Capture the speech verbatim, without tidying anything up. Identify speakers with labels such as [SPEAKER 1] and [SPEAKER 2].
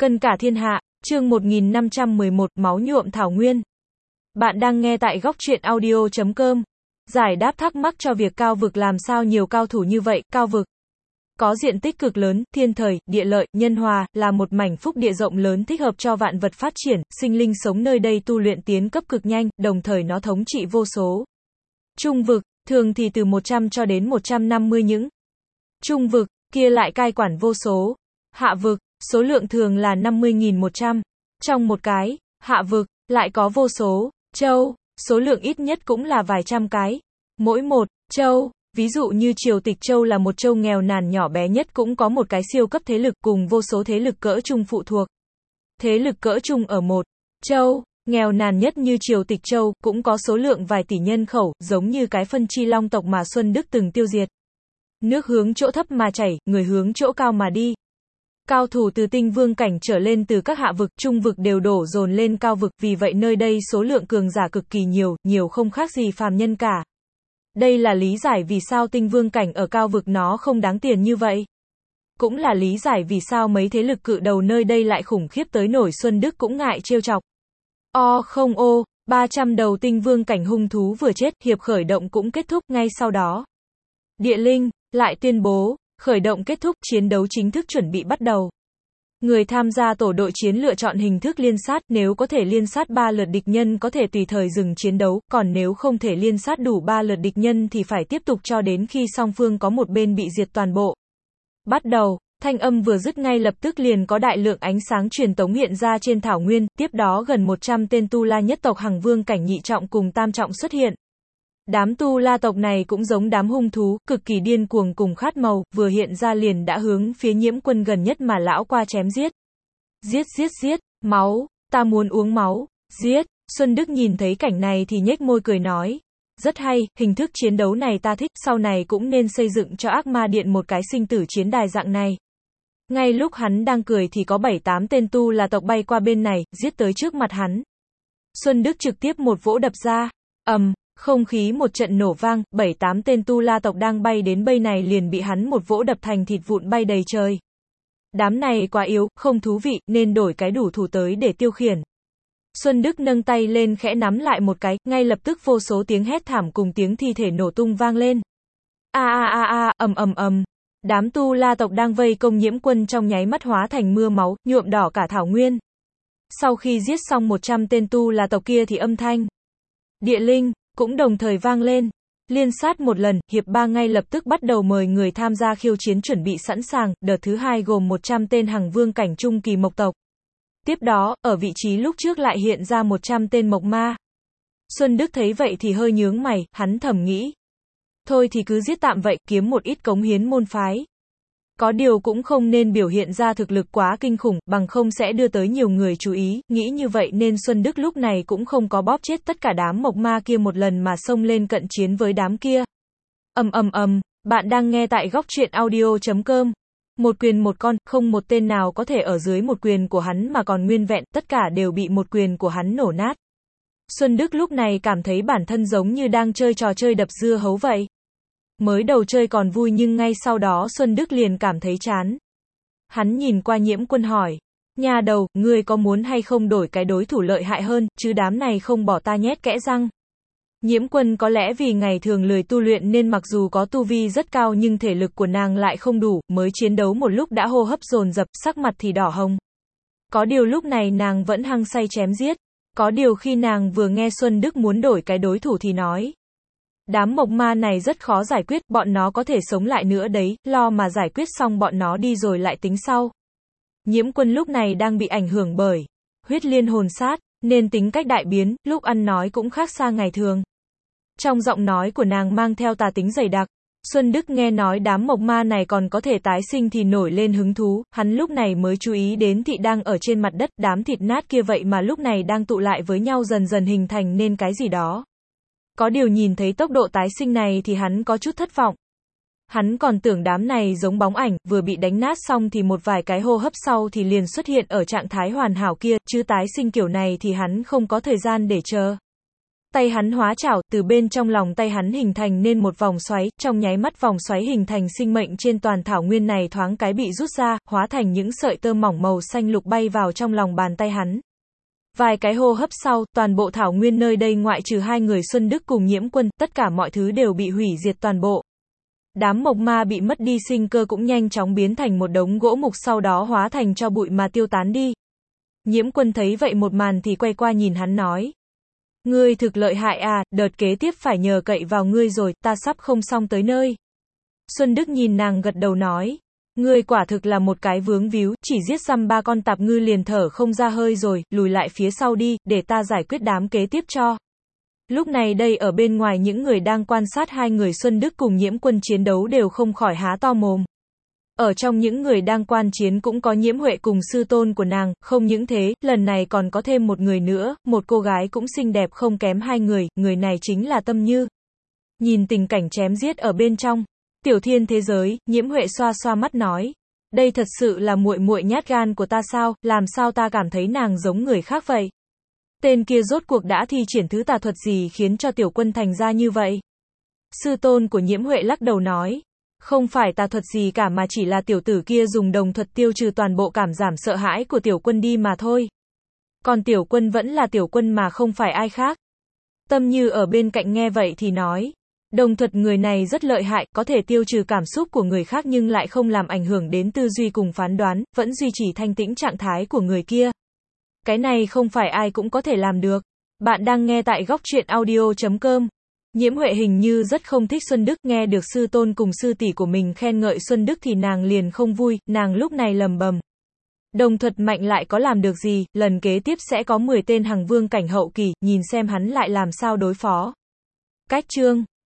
[SPEAKER 1] Cân cả thiên hạ, chương một nghìn năm trăm mười một, máu nhuộm thảo nguyên. Bạn đang nghe tại góc truyện audio chấm com. Giải đáp thắc mắc cho việc cao vực làm sao nhiều cao thủ như vậy, cao vực có diện tích cực lớn, thiên thời, địa lợi, nhân hòa, là một mảnh phúc địa rộng lớn thích hợp cho vạn vật phát triển, sinh linh sống nơi đây tu luyện tiến cấp cực nhanh, đồng thời nó thống trị vô số. Trung vực, thường thì từ một trăm cho đến một trăm năm mươi những. Trung vực, kia lại cai quản vô số. Hạ vực, số lượng thường là năm mươi nghìn một trăm. Trong một cái, hạ vực, lại có vô số, châu, số lượng ít nhất cũng là vài trăm cái. Mỗi một, châu, ví dụ như Triều Tịch Châu là một châu nghèo nàn nhỏ bé nhất cũng có một cái siêu cấp thế lực cùng vô số thế lực cỡ trung phụ thuộc. Thế lực cỡ trung ở một, châu, nghèo nàn nhất như Triều Tịch Châu, cũng có số lượng vài tỷ nhân khẩu, giống như cái phân chi long tộc mà Xuân Đức từng tiêu diệt. Nước hướng chỗ thấp mà chảy, người hướng chỗ cao mà đi. Cao thủ từ tinh vương cảnh trở lên từ các hạ vực, trung vực đều đổ dồn lên cao vực, vì vậy nơi đây số lượng cường giả cực kỳ nhiều, nhiều không khác gì phàm nhân cả. Đây là lý giải vì sao tinh vương cảnh ở cao vực nó không đáng tiền như vậy. Cũng là lý giải vì sao mấy thế lực cự đầu nơi đây lại khủng khiếp tới nổi Xuân Đức cũng ngại trêu chọc. O không ô, ba trăm đầu tinh vương cảnh hung thú vừa chết, hiệp khởi động cũng kết thúc ngay sau đó. Địa linh lại tuyên bố, khởi động kết thúc, chiến đấu chính thức chuẩn bị bắt đầu. Người tham gia tổ đội chiến lựa chọn hình thức liên sát, nếu có thể liên sát ba lượt địch nhân có thể tùy thời dừng chiến đấu, còn nếu không thể liên sát đủ ba lượt địch nhân thì phải tiếp tục cho đến khi song phương có một bên bị diệt toàn bộ. Bắt đầu, thanh âm vừa dứt ngay lập tức liền có đại lượng ánh sáng truyền tống hiện ra trên thảo nguyên, tiếp đó gần một trăm tên tu la nhất tộc hằng vương cảnh nhị trọng cùng tam trọng xuất hiện. Đám tu la tộc này cũng giống đám hung thú, cực kỳ điên cuồng cùng khát màu, vừa hiện ra liền đã hướng phía Nhiễm Quân gần nhất mà lão qua chém giết. Giết giết giết, máu, ta muốn uống máu, giết. Xuân Đức nhìn thấy cảnh này thì nhếch môi cười nói. Rất hay, hình thức chiến đấu này ta thích, sau này cũng nên xây dựng cho Ác Ma Điện một cái sinh tử chiến đài dạng này. Ngay lúc hắn đang cười thì có bảy tám tên tu la tộc bay qua bên này, giết tới trước mặt hắn. Xuân Đức trực tiếp một vỗ đập ra, ầm. Um, Không khí một trận nổ vang, bảy tám tên tu la tộc đang bay đến bây này liền bị hắn một vỗ đập thành thịt vụn bay đầy trời. Đám này quá yếu, không thú vị, nên đổi cái đủ thủ tới để tiêu khiển. Xuân Đức nâng tay lên khẽ nắm lại một cái, ngay lập tức vô số tiếng hét thảm cùng tiếng thi thể nổ tung vang lên. A a a a, ầm ầm ầm. Đám tu la tộc đang vây công Nhiễm Quân trong nháy mắt hóa thành mưa máu, nhuộm đỏ cả thảo nguyên. Sau khi giết xong một trăm tên tu la tộc kia thì âm thanh địa linh cũng đồng thời vang lên. Liên sát một lần, hiệp ba ngay lập tức bắt đầu mời người tham gia khiêu chiến chuẩn bị sẵn sàng, đợt thứ hai gồm một trăm tên hằng vương cảnh trung kỳ mộc tộc. Tiếp đó, ở vị trí lúc trước lại hiện ra một trăm tên mộc ma. Xuân Đức thấy vậy thì hơi nhướng mày, hắn thầm nghĩ. Thôi thì cứ giết tạm vậy, kiếm một ít cống hiến môn phái. Có điều cũng không nên biểu hiện ra thực lực quá kinh khủng, bằng không sẽ đưa tới nhiều người chú ý, nghĩ như vậy nên Xuân Đức lúc này cũng không có bóp chết tất cả đám mộc ma kia một lần mà xông lên cận chiến với đám kia. Ầm ầm ầm, bạn đang nghe tại góc truyện audio chấm com. Một quyền một con, không một tên nào có thể ở dưới một quyền của hắn mà còn nguyên vẹn, tất cả đều bị một quyền của hắn nổ nát. Xuân Đức lúc này cảm thấy bản thân giống như đang chơi trò chơi đập dưa hấu vậy. Mới đầu chơi còn vui nhưng ngay sau đó Xuân Đức liền cảm thấy chán. Hắn nhìn qua Nhiễm Quân hỏi. Nhà đầu, ngươi có muốn hay không đổi cái đối thủ lợi hại hơn, chứ đám này không bỏ ta nhét kẽ răng. Nhiễm Quân có lẽ vì ngày thường lười tu luyện nên mặc dù có tu vi rất cao nhưng thể lực của nàng lại không đủ, mới chiến đấu một lúc đã hô hấp dồn dập, sắc mặt thì đỏ hồng. Có điều lúc này nàng vẫn hăng say chém giết. Có điều khi nàng vừa nghe Xuân Đức muốn đổi cái đối thủ thì nói. Đám mộc ma này rất khó giải quyết, bọn nó có thể sống lại nữa đấy, lo mà giải quyết xong bọn nó đi rồi lại tính sau. Nhiễm Quân lúc này đang bị ảnh hưởng bởi huyết liên hồn sát, nên tính cách đại biến, lúc ăn nói cũng khác xa ngày thường. Trong giọng nói của nàng mang theo tà tính dày đặc. Xuân Đức nghe nói đám mộc ma này còn có thể tái sinh thì nổi lên hứng thú, hắn lúc này mới chú ý đến thịt đang ở trên mặt đất, đám thịt nát kia vậy mà lúc này đang tụ lại với nhau dần dần hình thành nên cái gì đó. Có điều nhìn thấy tốc độ tái sinh này thì hắn có chút thất vọng. Hắn còn tưởng đám này giống bóng ảnh, vừa bị đánh nát xong thì một vài cái hô hấp sau thì liền xuất hiện ở trạng thái hoàn hảo kia, chứ tái sinh kiểu này thì hắn không có thời gian để chờ. Tay hắn hóa chảo, từ bên trong lòng tay hắn hình thành nên một vòng xoáy, trong nháy mắt vòng xoáy hình thành sinh mệnh trên toàn thảo nguyên này thoáng cái bị rút ra, hóa thành những sợi tơ mỏng màu xanh lục bay vào trong lòng bàn tay hắn. Vài cái hô hấp sau, toàn bộ thảo nguyên nơi đây ngoại trừ hai người Xuân Đức cùng Nhiễm Quân, tất cả mọi thứ đều bị hủy diệt toàn bộ. Đám mộc ma bị mất đi sinh cơ cũng nhanh chóng biến thành một đống gỗ mục sau đó hóa thành tro bụi mà tiêu tán đi. Nhiễm Quân thấy vậy một màn thì quay qua nhìn hắn nói. Ngươi thực lợi hại à, đợt kế tiếp phải nhờ cậy vào ngươi rồi, ta sắp không xong tới nơi. Xuân Đức nhìn nàng gật đầu nói. Ngươi quả thực là một cái vướng víu, chỉ giết dăm ba con tạp ngư liền thở không ra hơi rồi, lùi lại phía sau đi, để ta giải quyết đám kế tiếp cho. Lúc này đây ở bên ngoài những người đang quan sát hai người Xuân Đức cùng Nhiễm Quân chiến đấu đều không khỏi há to mồm. Ở trong những người đang quan chiến cũng có Nhiễm Huệ cùng sư tôn của nàng, không những thế, lần này còn có thêm một người nữa, một cô gái cũng xinh đẹp không kém hai người, người này chính là Tâm Như. Nhìn tình cảnh chém giết ở bên trong tiểu thiên thế giới, Nhiễm Huệ xoa xoa mắt nói, đây thật sự là muội muội nhát gan của ta sao, làm sao ta cảm thấy nàng giống người khác vậy? Tên kia rốt cuộc đã thi triển thứ tà thuật gì khiến cho tiểu quân thành ra như vậy? Sư tôn của Nhiễm Huệ lắc đầu nói, không phải tà thuật gì cả mà chỉ là tiểu tử kia dùng đồng thuật tiêu trừ toàn bộ cảm giảm sợ hãi của tiểu quân đi mà thôi. Còn tiểu quân vẫn là tiểu quân mà không phải ai khác. Tâm Như ở bên cạnh nghe vậy thì nói, đồng thuật người này rất lợi hại, có thể tiêu trừ cảm xúc của người khác nhưng lại không làm ảnh hưởng đến tư duy cùng phán đoán, vẫn duy trì thanh tĩnh trạng thái của người kia. Cái này không phải ai cũng có thể làm được. Bạn đang nghe tại góc truyện audio chấm com. Nhiễm Huệ hình như rất không thích Xuân Đức, nghe được sư tôn cùng sư tỷ của mình khen ngợi Xuân Đức thì nàng liền không vui, nàng lúc này lầm bầm. Đồng thuật mạnh lại có làm được gì, lần kế tiếp sẽ có mười tên hằng vương cảnh hậu kỳ, nhìn xem hắn lại làm sao đối phó. Cách chương